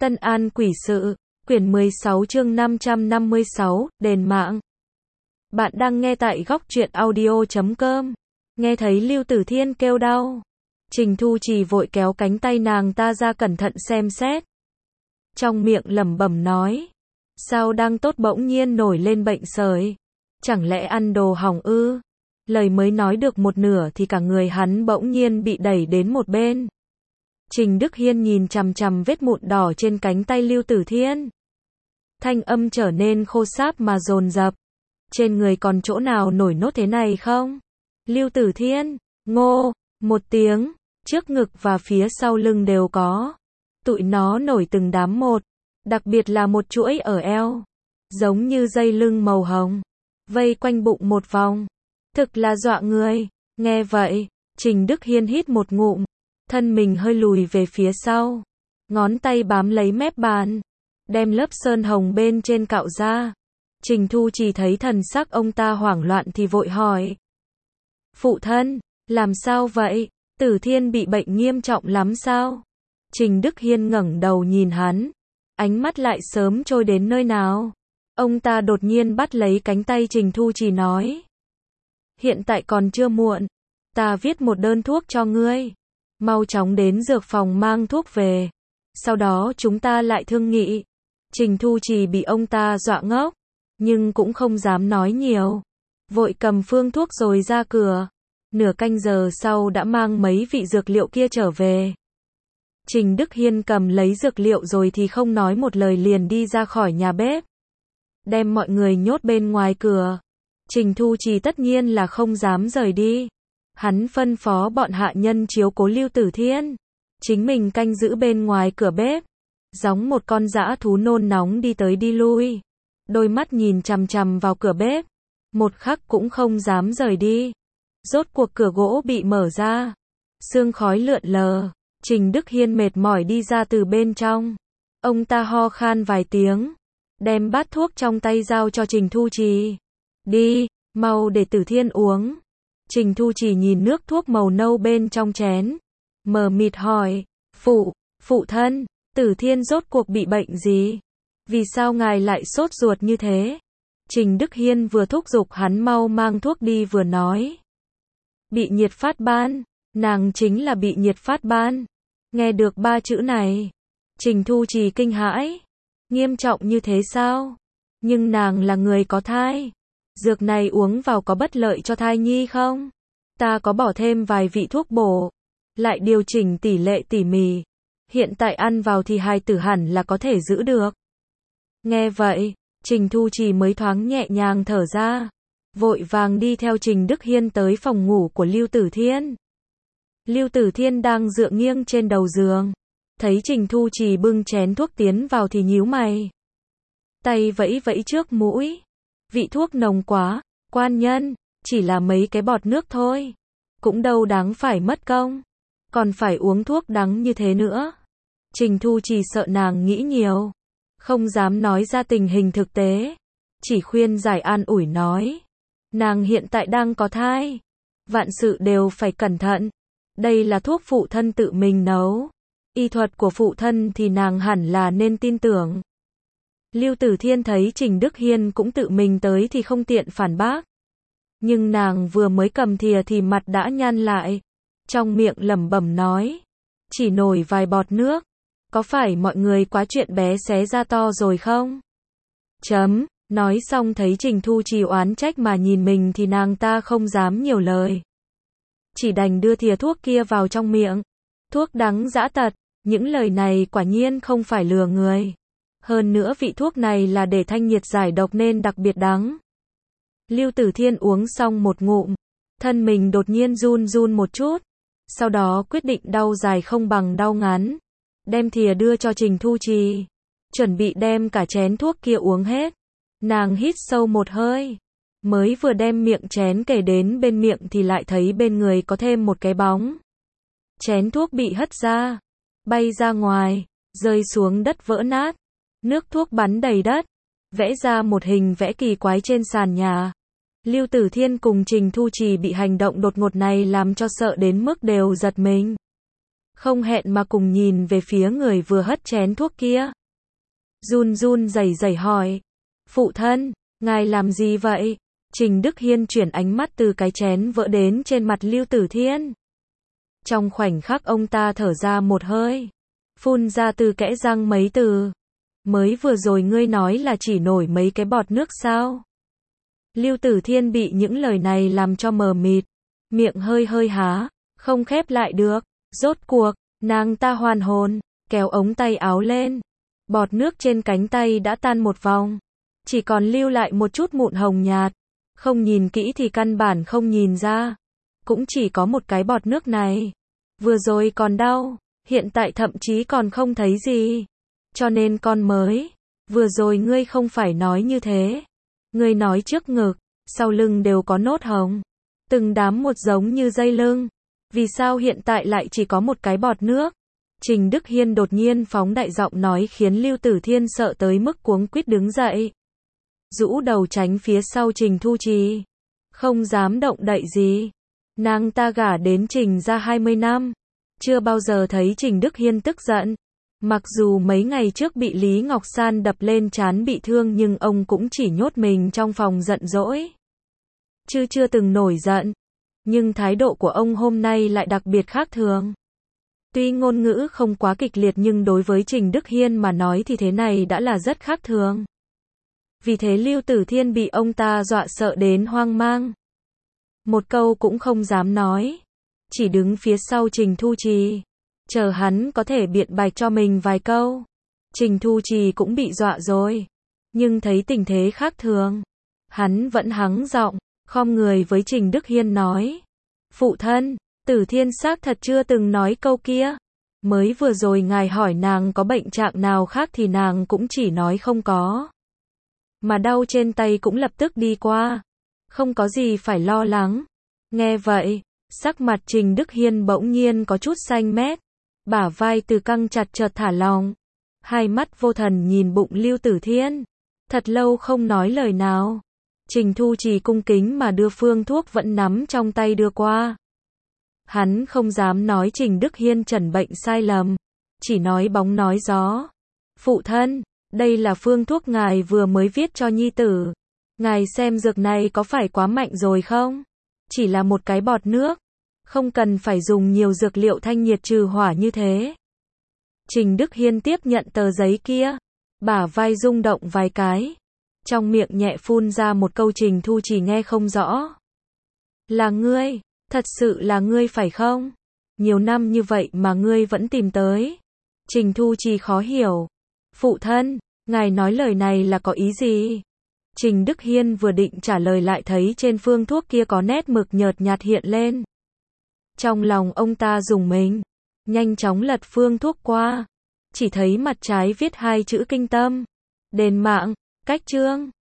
Tân An quỷ sự, quyển 16 chương 556, đền mạng. Bạn đang nghe tại góc truyện audio.com. Nghe thấy Lưu Tử Thiên kêu đau. Trình Thu Trì vội kéo cánh tay nàng ta ra cẩn thận xem xét. Trong miệng lẩm bẩm nói. Sao đang tốt bỗng nhiên nổi lên bệnh sởi? Chẳng lẽ ăn đồ hỏng ư? Lời mới nói được một nửa thì cả người hắn bỗng nhiên bị đẩy đến một bên. Trình Đức Hiên nhìn chằm chằm vết mụn đỏ trên cánh tay Lưu Tử Thiên. Thanh âm trở nên khô sáp mà dồn dập. Trên người còn chỗ nào nổi nốt thế này không? Lưu Tử Thiên, ngô, một tiếng, trước ngực và phía sau lưng đều có. Tụi nó nổi từng đám một, đặc biệt là một chuỗi ở eo. Giống như dây lưng màu hồng, vây quanh bụng một vòng. Thực là dọa người. Nghe vậy, Trình Đức Hiên hít một ngụm. Thân mình hơi lùi về phía sau. Ngón tay bám lấy mép bàn. Đem lớp sơn hồng bên trên cạo ra. Trình Thu Trì thấy thần sắc ông ta hoảng loạn thì vội hỏi. Phụ thân, làm sao vậy? Tử Thiên bị bệnh nghiêm trọng lắm sao? Trình Đức Hiên ngẩng đầu nhìn hắn. Ánh mắt lại sớm trôi đến nơi nào? Ông ta đột nhiên bắt lấy cánh tay Trình Thu Trì nói. Hiện tại còn chưa muộn. Ta viết một đơn thuốc cho ngươi. Mau chóng đến dược phòng mang thuốc về. Sau đó chúng ta lại thương nghị. Trình Thu Trì bị ông ta dọa ngốc. Nhưng cũng không dám nói nhiều. Vội cầm phương thuốc rồi ra cửa. Nửa canh giờ sau đã mang mấy vị dược liệu kia trở về. Trình Đức Hiên cầm lấy dược liệu rồi thì không nói một lời liền đi ra khỏi nhà bếp. Đem mọi người nhốt bên ngoài cửa. Trình Thu Trì tất nhiên là không dám rời đi. Hắn phân phó bọn hạ nhân chiếu cố Lưu Tử Thiên. Chính mình canh giữ bên ngoài cửa bếp. Giống một con dã thú nôn nóng đi tới đi lui. Đôi mắt nhìn chằm chằm vào cửa bếp. Một khắc cũng không dám rời đi. Rốt cuộc cửa gỗ bị mở ra. Sương khói lượn lờ. Trình Đức Hiên mệt mỏi đi ra từ bên trong. Ông ta ho khan vài tiếng. Đem bát thuốc trong tay giao cho Trình Thu Trì. Đi, mau để Tử Thiên uống. Trình Thu Trì nhìn nước thuốc màu nâu bên trong chén. Mờ mịt hỏi. Phụ thân, Tử Thiên rốt cuộc bị bệnh gì? Vì sao ngài lại sốt ruột như thế? Trình Đức Hiên vừa thúc giục hắn mau mang thuốc đi vừa nói. Bị nhiệt phát ban. Nàng chính là bị nhiệt phát ban. Nghe được ba chữ này. Trình Thu Trì kinh hãi. Nghiêm trọng như thế sao? Nhưng nàng là người có thai. Dược này uống vào có bất lợi cho thai nhi không? Ta có bỏ thêm vài vị thuốc bổ. Lại điều chỉnh tỷ lệ tỉ mỉ. Hiện tại ăn vào thì hài tử hẳn là có thể giữ được. Nghe vậy, Trình Thu Trì mới thoáng nhẹ nhàng thở ra. Vội vàng đi theo Trình Đức Hiên tới phòng ngủ của Lưu Tử Thiên. Lưu Tử Thiên đang dựa nghiêng trên đầu giường. Thấy Trình Thu Trì bưng chén thuốc tiến vào thì nhíu mày. Tay vẫy vẫy trước mũi. Vị thuốc nồng quá, quan nhân, chỉ là mấy cái bọt nước thôi. Cũng đâu đáng phải mất công. Còn phải uống thuốc đắng như thế nữa. Trình Thu Trì sợ nàng nghĩ nhiều. Không dám nói ra tình hình thực tế. Chỉ khuyên giải an ủi nói. Nàng hiện tại đang có thai. Vạn sự đều phải cẩn thận. Đây là thuốc phụ thân tự mình nấu. Y thuật của phụ thân thì nàng hẳn là nên tin tưởng. Lưu Tử Thiên thấy Trình Đức Hiên cũng tự mình tới thì không tiện phản bác. Nhưng nàng vừa mới cầm thìa thì mặt đã nhăn lại. Trong miệng lẩm bẩm nói. Chỉ nổi vài bọt nước. Có phải mọi người quá chuyện bé xé ra to rồi không? Nói xong thấy Trình Thu Trì oán trách mà nhìn mình thì nàng ta không dám nhiều lời. Chỉ đành đưa thìa thuốc kia vào trong miệng. Thuốc đắng dã tật. Những lời này quả nhiên không phải lừa người. Hơn nữa vị thuốc này là để thanh nhiệt giải độc nên đặc biệt đắng. Lưu Tử Thiên uống xong một ngụm. Thân mình đột nhiên run run một chút. Sau đó quyết định đau dài không bằng đau ngắn. Đem thìa đưa cho Trình Thu Trì. Chuẩn bị đem cả chén thuốc kia uống hết. Nàng hít sâu một hơi. Mới vừa đem miệng chén kề đến bên miệng thì lại thấy bên người có thêm một cái bóng. Chén thuốc bị hất ra. Bay ra ngoài. Rơi xuống đất vỡ nát. Nước thuốc bắn đầy đất. Vẽ ra một hình vẽ kỳ quái trên sàn nhà. Lưu Tử Thiên cùng Trình Thu Trì bị hành động đột ngột này làm cho sợ đến mức đều giật mình. không hẹn mà cùng nhìn về phía người vừa hất chén thuốc kia. Run run rẩy rẩy hỏi, phụ thân, ngài làm gì vậy? Trình Đức Hiên chuyển ánh mắt từ cái chén vỡ đến trên mặt Lưu Tử Thiên. Trong khoảnh khắc ông ta thở ra một hơi, phun ra từ kẽ răng mấy từ. Mới vừa rồi ngươi nói là chỉ nổi mấy cái bọt nước sao? Lưu Tử Thiên bị những lời này làm cho mờ mịt, miệng hơi hơi há, không khép lại được. Rốt cuộc, nàng ta hoàn hồn, kéo ống tay áo lên. Bọt nước trên cánh tay đã tan một vòng, chỉ còn lưu lại một chút mụn hồng nhạt. Không nhìn kỹ thì căn bản không nhìn ra. Cũng chỉ có một cái bọt nước này. Vừa rồi còn đau, hiện tại thậm chí còn không thấy gì. Cho nên con mới, vừa rồi ngươi không phải nói như thế. Ngươi nói trước ngực, sau lưng đều có nốt hồng. Từng đám một giống như dây lưng. Vì sao hiện tại lại chỉ có một cái bọt nước? Trình Đức Hiên đột nhiên phóng đại giọng nói khiến Lưu Tử Thiên sợ tới mức cuống quýt đứng dậy. Rũ đầu tránh phía sau Trình Thu Trì. Không dám động đậy gì. Nàng ta gả đến Trình ra 20 năm. Chưa bao giờ thấy Trình Đức Hiên tức giận. Mặc dù mấy ngày trước bị Lý Ngọc San đập lên trán bị thương nhưng ông cũng chỉ nhốt mình trong phòng giận dỗi. Chứ chưa từng nổi giận. Nhưng thái độ của ông hôm nay lại đặc biệt khác thường. Tuy ngôn ngữ không quá kịch liệt nhưng đối với Trình Đức Hiên mà nói thì thế này đã là rất khác thường. Vì thế Lưu Tử Thiên bị ông ta dọa sợ đến hoang mang. Một câu cũng không dám nói. Chỉ đứng phía sau Trình Thu Trì. Chờ hắn có thể biện bạch cho mình vài câu. Trình Thu Trì cũng bị dọa rồi. Nhưng thấy tình thế khác thường. Hắn vẫn hắng giọng, khom người với Trình Đức Hiên nói. Phụ thân, Tử Thiên xác thật chưa từng nói câu kia. Mới vừa rồi ngài hỏi nàng có bệnh trạng nào khác thì nàng cũng chỉ nói không có. Mà đau trên tay cũng lập tức đi qua. Không có gì phải lo lắng. Nghe vậy, sắc mặt Trình Đức Hiên bỗng nhiên có chút xanh mét. Bả vai từ căng chặt chợt thả lỏng. Hai mắt vô thần nhìn bụng Lưu Tử Thiên. Thật lâu không nói lời nào. Trình Thu Trì cung kính mà đưa phương thuốc vẫn nắm trong tay đưa qua. Hắn không dám nói Trình Đức Hiên chẩn bệnh sai lầm. Chỉ nói bóng nói gió. Phụ thân, đây là phương thuốc ngài vừa mới viết cho nhi tử. Ngài xem dược này có phải quá mạnh rồi không? Chỉ là một cái bọt nước. Không cần phải dùng nhiều dược liệu thanh nhiệt trừ hỏa như thế. Trình Đức Hiên tiếp nhận tờ giấy kia. Bả vai rung động vài cái. Trong miệng nhẹ phun ra một câu Trình Thu Trì nghe không rõ. Là ngươi, thật sự là ngươi phải không? Nhiều năm như vậy mà ngươi vẫn tìm tới. Trình Thu Trì khó hiểu. Phụ thân, ngài nói lời này là có ý gì? Trình Đức Hiên vừa định trả lời lại thấy trên phương thuốc kia có nét mực nhợt nhạt hiện lên. Trong lòng ông ta rùng mình, nhanh chóng lật phương thuốc qua. Chỉ thấy mặt trái viết hai chữ kinh tâm. Đền mạng, cách chương.